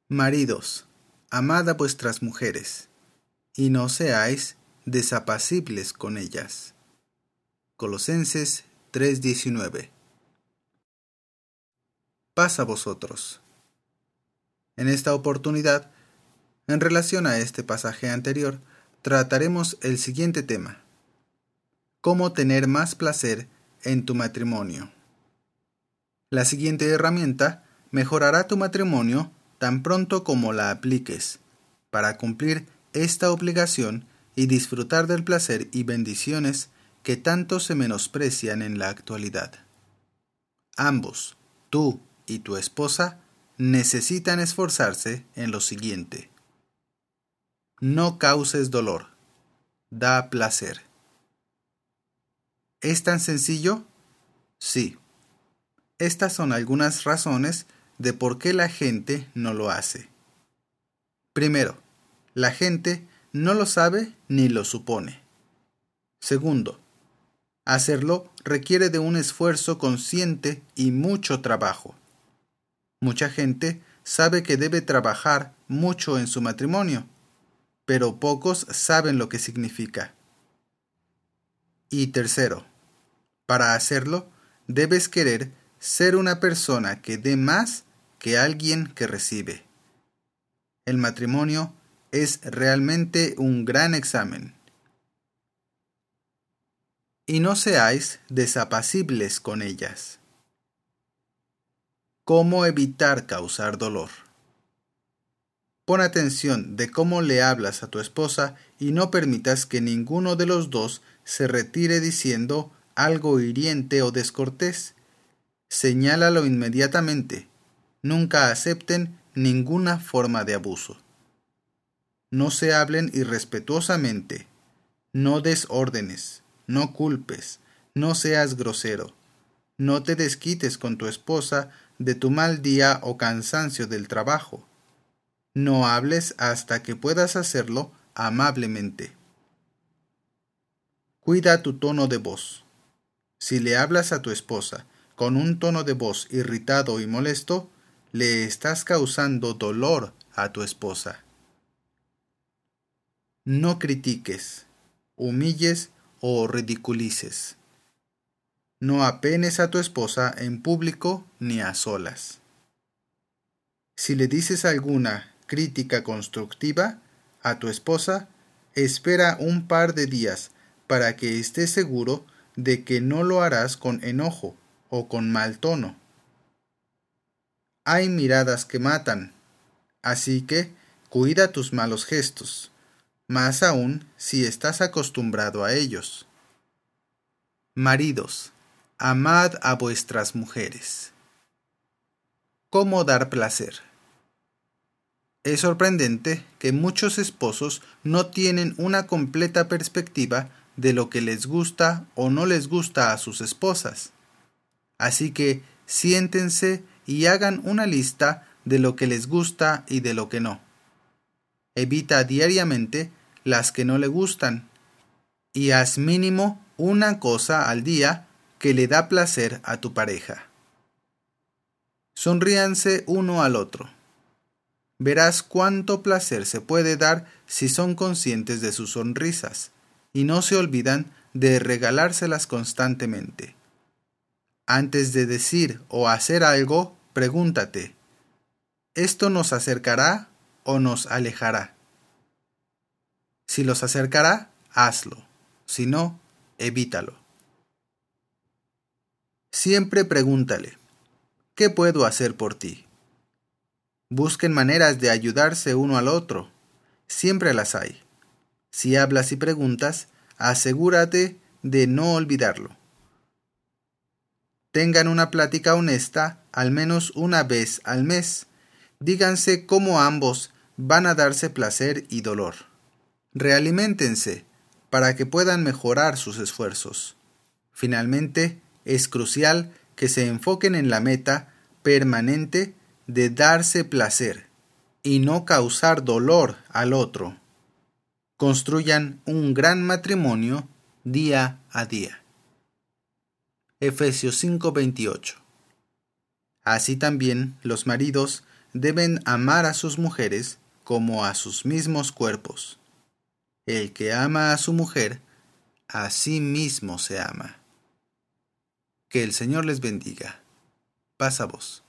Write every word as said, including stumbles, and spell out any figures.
Maridos, amad a vuestras mujeres, y no seáis desapacibles con ellas. Colosenses tres diecinueve. Paz a vosotros. En esta oportunidad, en relación a este pasaje anterior, trataremos el siguiente tema: cómo tener más placer en tu matrimonio. La siguiente herramienta mejorará tu matrimonio tan pronto como la apliques, para cumplir esta obligación y disfrutar del placer y bendiciones que tanto se menosprecian en la actualidad. Ambos, tú y tu esposa, necesitan esforzarse en lo siguiente: no causes dolor, da placer. ¿Es tan sencillo? Sí. Estas son algunas razones de por qué la gente no lo hace. Primero, la gente no lo sabe ni lo supone. Segundo, hacerlo requiere de un esfuerzo consciente y mucho trabajo. Mucha gente sabe que debe trabajar mucho en su matrimonio, pero pocos saben lo que significa. Y tercero, para hacerlo, debes querer ser una persona que dé más que alguien que recibe. El matrimonio es realmente un gran examen. Y no seáis desapacibles con ellas. ¿Cómo evitar causar dolor? Pon atención de cómo le hablas a tu esposa y no permitas que ninguno de los dos se retire diciendo algo hiriente o descortés. Señálalo inmediatamente. Nunca acepten ninguna forma de abuso. No se hablen irrespetuosamente. No des órdenes. No culpes. No seas grosero. No te desquites con tu esposa de tu mal día o cansancio del trabajo. No hables hasta que puedas hacerlo amablemente. Cuida tu tono de voz. Si le hablas a tu esposa con un tono de voz irritado y molesto, le estás causando dolor a tu esposa. No critiques, humilles o ridiculices. No apenes a tu esposa en público ni a solas. Si le dices alguna crítica constructiva a tu esposa, espera un par de días para que estés seguro de que no lo harás con enojo o con mal tono. Hay miradas que matan, así que cuida tus malos gestos, más aún si estás acostumbrado a ellos. Maridos, amad a vuestras mujeres. ¿Cómo dar placer? Es sorprendente que muchos esposos no tienen una completa perspectiva de lo que les gusta o no les gusta a sus esposas. Así que siéntense y hagan una lista de lo que les gusta y de lo que no. Evita diariamente las que no le gustan y haz mínimo una cosa al día que le da placer a tu pareja. Sonríanse uno al otro. Verás cuánto placer se puede dar si son conscientes de sus sonrisas y no se olvidan de regalárselas constantemente. Antes de decir o hacer algo, pregúntate: ¿esto nos acercará o nos alejará? Si los acercará, hazlo. Si no, evítalo. Siempre pregúntale: ¿qué puedo hacer por ti? Busquen maneras de ayudarse uno al otro. Siempre las hay. Si hablas y preguntas, asegúrate de no olvidarlo. Tengan una plática honesta al menos una vez al mes. Díganse cómo ambos van a darse placer y dolor. Realiméntense para que puedan mejorar sus esfuerzos. Finalmente, es crucial que se enfoquen en la meta permanente de darse placer y no causar dolor al otro. Construyan un gran matrimonio día a día. Efesios cinco veintiocho. Así también los maridos deben amar a sus mujeres como a sus mismos cuerpos. El que ama a su mujer, a sí mismo se ama. Que el Señor les bendiga. Paz a vos.